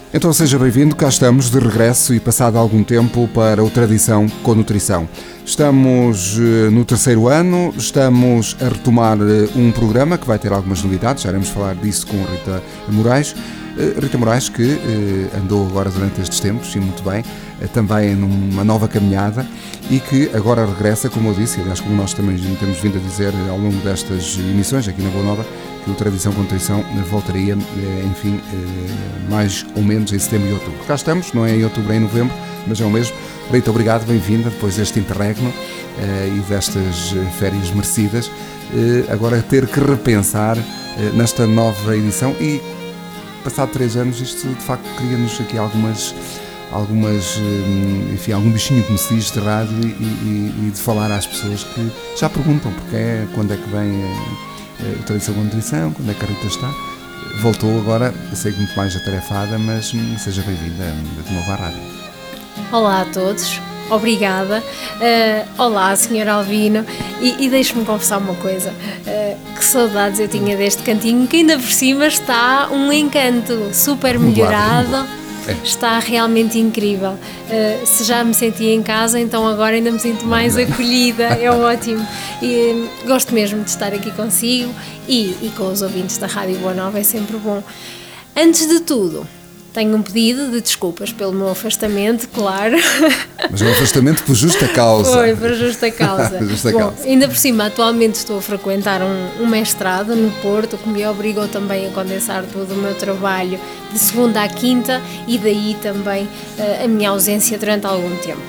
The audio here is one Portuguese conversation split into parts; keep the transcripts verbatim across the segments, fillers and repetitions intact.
Então seja bem-vindo, cá estamos de regresso e passado algum tempo para o Tradição com Nutrição. Estamos no terceiro ano, estamos a retomar um programa que vai ter algumas novidades, já iremos falar disso com Rita Moraes. Rita Moraes que andou agora durante estes tempos, e muito bem, também numa nova caminhada e que agora regressa, como eu disse, aliás como nós também temos vindo a dizer ao longo destas emissões aqui na Boa Nova, que o Tradição com Nutrição voltaria, enfim, mais ou menos em setembro e outubro. Cá estamos, não é em outubro, é em novembro, mas é o mesmo. Rita, obrigado, bem-vinda, depois deste interregno e destas férias merecidas. Agora ter que repensar nesta nova edição e, passado três anos, isto de facto cria-nos aqui algumas, algumas, enfim, algum bichinho, como se diz, de rádio e, e, e de falar às pessoas que já perguntam porque é, quando é que vem o Tradição com Nutrição, quando é que a Rita está. Voltou agora, eu sei que muito mais atarefada, mas seja bem-vinda de novo à rádio. Olá a todos, obrigada. Uh, olá, senhor Alvino, e, e deixe-me confessar uma coisa, uh, que saudades eu tinha deste cantinho, que ainda por cima está um encanto super melhorado. É. Está realmente incrível. Uh, se já me sentia em casa, então agora ainda me sinto mais acolhida, é ótimo. E uh, gosto mesmo de estar aqui consigo e, e com os ouvintes da Rádio Boa Nova, é sempre bom. Antes de tudo, tenho um pedido de desculpas pelo meu afastamento, claro. Mas é um afastamento por justa causa. Foi, por justa causa. justa Bom, causa. Ainda por cima, atualmente estou a frequentar um, um mestrado no Porto, que me obrigou também a condensar todo o meu trabalho de segunda à quinta e daí também uh, a minha ausência durante algum tempo.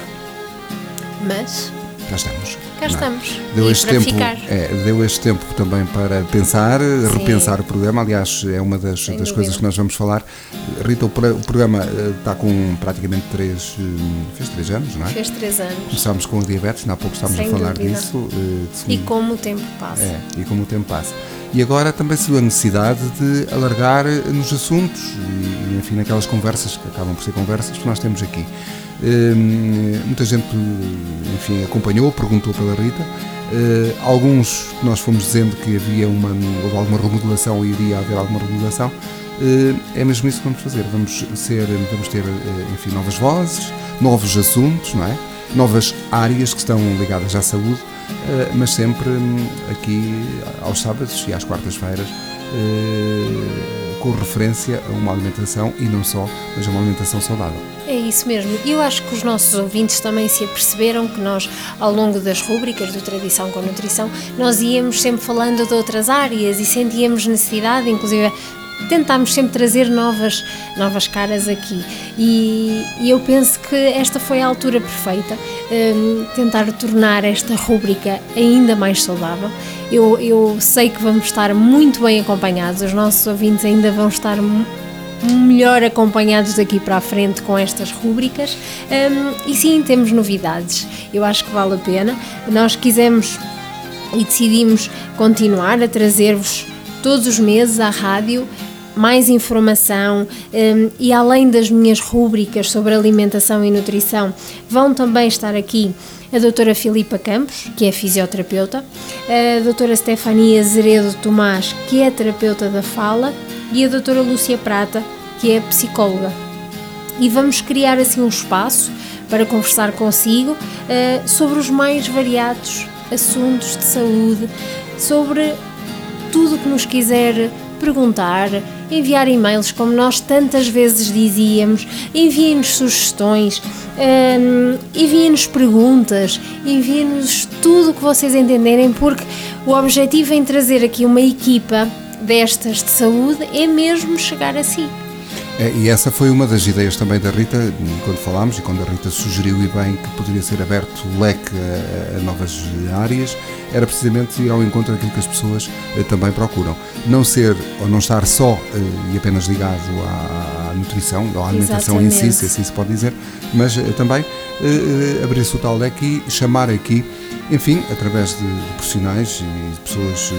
Mas... Cá estamos. Cá estamos. Deu e este, para tempo, ficar. é, deu este tempo também para pensar, Sim. repensar o programa. Aliás, é uma das, das coisas que nós vamos falar. Rita, o, o programa está com praticamente três, fez três anos, não é? Fez três anos. Começámos com a diabetes, há pouco estávamos Sem a falar dúvida. disso. E como o tempo passa. É, e como o tempo passa. E agora também se viu a necessidade de alargar nos assuntos e, enfim, naquelas conversas, que acabam por ser conversas, que nós temos aqui. Hum, muita gente, enfim, acompanhou, perguntou pela Rita. Uh, alguns nós fomos dizendo que havia uma, houve alguma remodelação e iria haver alguma remodelação. Uh, é mesmo isso que vamos fazer. Vamos, ser, vamos ter, uh, enfim, novas vozes, novos assuntos, não é? Novas áreas que estão ligadas à saúde, uh, mas sempre um, aqui aos sábados e às quartas-feiras, uh, com referência a uma alimentação e não só, mas a uma alimentação saudável. É isso mesmo. E eu acho que os nossos ouvintes também se aperceberam que nós, ao longo das rúbricas do Tradição com Nutrição, nós íamos sempre falando de outras áreas e sentíamos necessidade, inclusive tentámos sempre trazer novas, novas caras aqui. E, e eu penso que esta foi a altura perfeita, um, tentar tornar esta rúbrica ainda mais saudável. Eu, eu sei que vamos estar muito bem acompanhados, os nossos ouvintes ainda vão estar melhor acompanhados daqui para a frente com estas rúbricas, um, e sim, temos novidades, eu acho que vale a pena. Nós quisemos e decidimos continuar a trazer-vos todos os meses à rádio mais informação, um, e além das minhas rúbricas sobre alimentação e nutrição, vão também estar aqui a doutora Filipa Campos, que é fisioterapeuta, a doutora Stefania Zeredo Tomás, que é terapeuta da fala, e a doutora Lúcia Prata, que é psicóloga. E vamos criar assim um espaço para conversar consigo uh, sobre os mais variados assuntos de saúde, sobre tudo o que nos quiser perguntar, enviar e-mails, como nós tantas vezes dizíamos, enviem-nos sugestões, um, enviem-nos perguntas, enviem-nos tudo o que vocês entenderem, porque o objetivo em trazer aqui uma equipa destas de saúde é mesmo chegar a si. É, e essa foi uma das ideias também da Rita, quando falámos e quando a Rita sugeriu e bem que poderia ser aberto o leque a, a novas áreas, era precisamente ir ao encontro daquilo que as pessoas eh, também procuram. Não ser ou não estar só eh, e apenas ligado à, à nutrição ou à alimentação em si, se assim se pode dizer, mas eh, também eh, abrir-se o tal leque e chamar aqui, enfim, através de, de profissionais e de pessoas eh,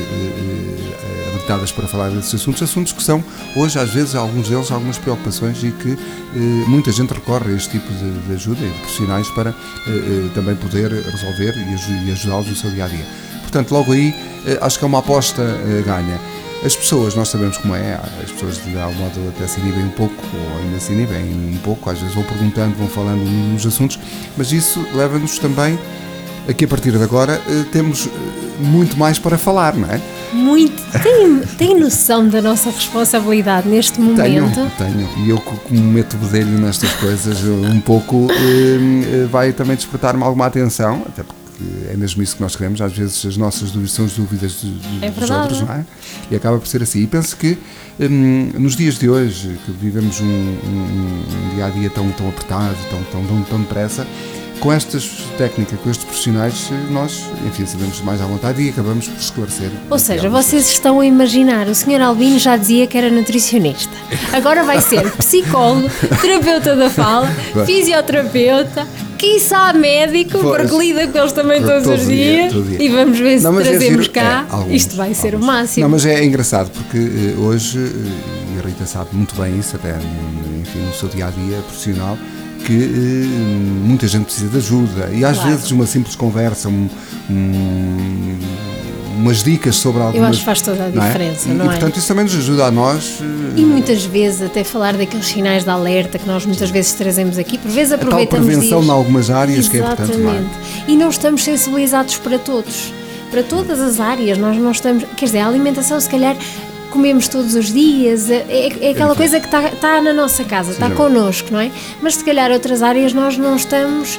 eh, habilitadas para falar desses assuntos, assuntos que são hoje às vezes alguns deles algumas preocupações e que eh, muita gente recorre a este tipo de, de ajuda e de profissionais para eh, também poder resolver e, aj- e ajudá-los no seu dia-a-dia. Portanto, logo aí, eh, acho que é uma aposta eh, ganha. As pessoas, nós sabemos como é, as pessoas de algum modo até se inibem um pouco, ou ainda se inibem um pouco, às vezes vão perguntando, vão falando nos assuntos, mas isso leva-nos também a que a partir de agora temos muito mais para falar, não é? Muito. Tem, tem noção da nossa responsabilidade neste momento? Tenho, tenho. E eu, como meto bedelho nestas coisas, um pouco eh, vai também despertar-me alguma atenção, até porque é mesmo isso que nós queremos. Às vezes as nossas dúvidas são as dúvidas de, de, é dos outros, não é? E acaba por ser assim. E penso que hum, nos dias de hoje, que vivemos um, um, um dia-a-dia tão, tão apertado, tão, tão, tão, tão depressa, com estas técnicas, com estes profissionais, nós, enfim, sabemos mais à vontade e acabamos por esclarecer. Ou seja, vocês estão a imaginar, o senhor Albino já dizia que era nutricionista. Agora vai ser psicólogo, terapeuta da fala, fisioterapeuta, quiçá médico, pois, porque lida com eles também todos os dias. Dia, dia. E vamos ver se não, trazemos é cá. É, alguns, isto vai ser alguns. O máximo. Não, mas é engraçado porque uh, hoje, uh, e a Rita sabe muito bem isso, até enfim, no seu dia-a-dia profissional, que uh, muita gente precisa de ajuda e às claro. vezes uma simples conversa, um, um, umas dicas sobre algumas... Eu acho que faz toda a diferença, não é? não e, é? E portanto isso também nos ajuda a nós... Uh, e muitas vezes até falar daqueles sinais de alerta que nós muitas vezes trazemos aqui, por vezes aproveitamos disso. A tal prevenção em algumas áreas. Exatamente. Que é importante, não é? E não estamos sensibilizados para todos, para todas as áreas, nós não estamos... Quer dizer, a alimentação se calhar... comemos todos os dias, é, é aquela coisa que está, está na nossa casa, está connosco, não é? Mas se calhar outras áreas nós não estamos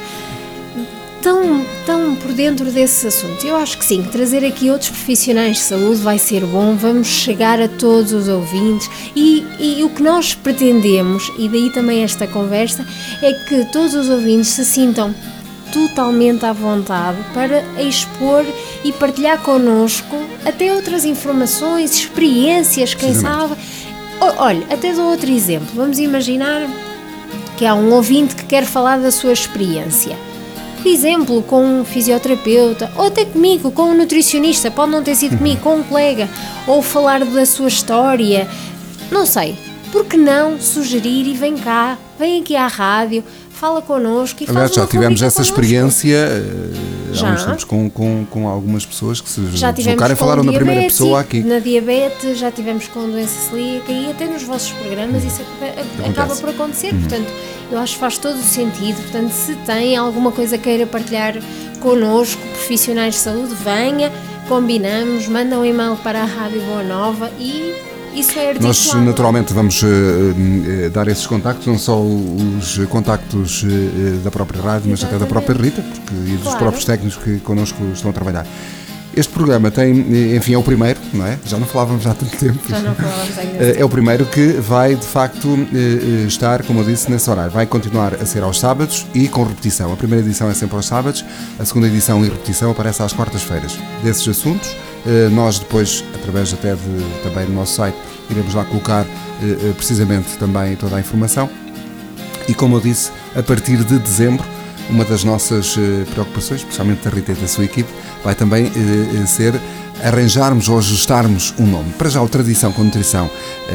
tão, tão por dentro desse assunto. Eu acho que sim, trazer aqui outros profissionais de saúde vai ser bom, vamos chegar a todos os ouvintes e, e o que nós pretendemos, e daí também esta conversa, é que todos os ouvintes se sintam totalmente à vontade para expor e partilhar connosco até outras informações, experiências, quem sabe. Olha, até dou outro exemplo. Vamos imaginar que há um ouvinte que quer falar da sua experiência. Por exemplo, com um fisioterapeuta, ou até comigo, com um nutricionista, pode não ter sido comigo, com um colega, ou falar da sua história, não sei. Por que não sugerir e vem cá, vem aqui à rádio, fala connosco e Aliás, faz uma já tivemos essa connosco. experiência já. há uns tempos com, com, com algumas pessoas que se já deslocaram e falaram na primeira pessoa aqui. Na diabetes, já tivemos com doença celíaca e até nos vossos programas isso Acontece. acaba por acontecer, uhum. Portanto, eu acho que faz todo o sentido. Portanto, se tem alguma coisa queira partilhar connosco, profissionais de saúde, venha, combinamos, manda um e-mail para a Rádio Boa Nova e isso é articulado. Nós naturalmente vamos uh, uh, dar esses contactos, não só os contactos uh, da própria rádio, mas Exatamente. até da própria Rita, porque, e dos claro. próprios técnicos que connosco estão a trabalhar. Este programa tem, enfim, é o primeiro, não é? Já não falávamos há tanto tempo. Já não falávamos ainda. É o primeiro que vai, de facto, estar, como eu disse, nesse horário. Vai continuar a ser aos sábados e com repetição. A primeira edição é sempre aos sábados, a segunda edição e repetição aparece às quartas-feiras. Desses assuntos, nós depois, através até de, também do nosso site, iremos lá colocar precisamente também toda a informação. E, como eu disse, a partir de dezembro, uma das nossas preocupações, especialmente da Rita e da sua equipe, vai também eh, ser arranjarmos ou ajustarmos um nome. Para já, o Tradição com Nutrição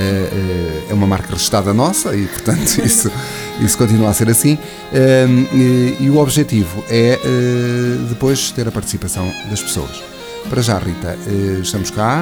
eh, é uma marca registrada nossa e, portanto, isso, isso continua a ser assim. Eh, e, e o objetivo é eh, depois ter a participação das pessoas. Para já, Rita, eh, estamos cá,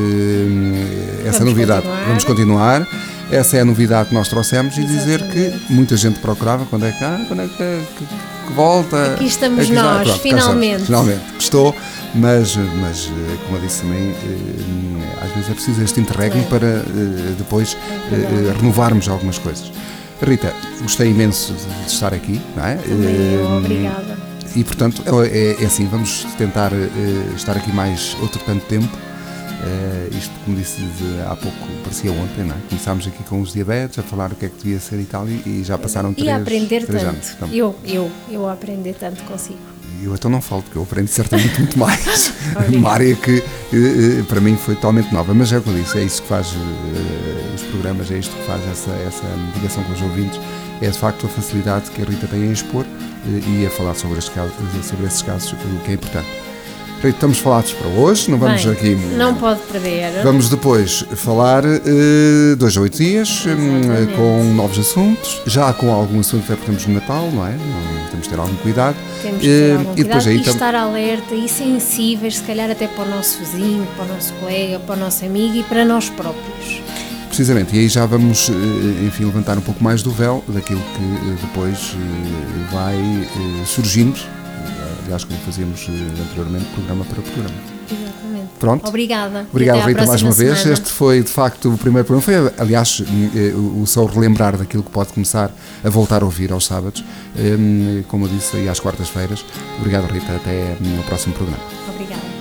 eh, essa vamos novidade, continuar. vamos continuar. Essa é a novidade que nós trouxemos e dizer Exatamente. que muita gente procurava quando é que, ah, quando é que, que, que volta. Aqui estamos Aqui nós, pronto, finalmente. Finalmente, gostou, mas, mas como eu disse também, às vezes é preciso este interregno é. para depois é renovarmos algumas coisas. Rita, gostei imenso de estar aqui, não é? Também, obrigada. E portanto, é, é assim, vamos tentar estar aqui mais outro tanto tempo. Uh, isto, como disse de, há pouco, parecia ontem, não é? Começámos aqui com os diabetes, a falar o que é que devia ser e tal, e, e já passaram três, e a aprender três tanto. anos. Então, eu, eu, eu a aprender tanto consigo. Eu então não falo, porque eu aprendi certamente muito mais. Uma área que uh, para mim foi totalmente nova, mas é o que eu disse, é isso que faz uh, os programas, é isto que faz essa, essa ligação com os ouvintes, é de facto a facilidade que a Rita tem em expor uh, e a falar sobre, este caso, sobre esses casos, o que é importante. Rita, estamos falados para hoje, não vamos Bem, aqui... Não pode perder. Vamos depois falar uh, dois a oito dias, um, com novos assuntos, já com algum assunto que temos no Natal, não é? Não, temos de ter algum cuidado. Temos de ter algum uh, cuidado e, depois, aí, e tam... estar alerta e sensíveis, se calhar até para o nosso vizinho, para o nosso colega, para o nosso amigo e para nós próprios. Precisamente, e aí já vamos, enfim, levantar um pouco mais do véu daquilo que depois vai surgindo, aliás, como fazíamos anteriormente, programa para programa. Exatamente. Pronto. Obrigada. Obrigado, Rita, mais uma vez. semana. Este foi, de facto, o primeiro programa. Foi, aliás, o só relembrar daquilo que pode começar a voltar a ouvir aos sábados, como eu disse, aí às quartas-feiras. Obrigado, Rita. Até no próximo programa. Obrigada.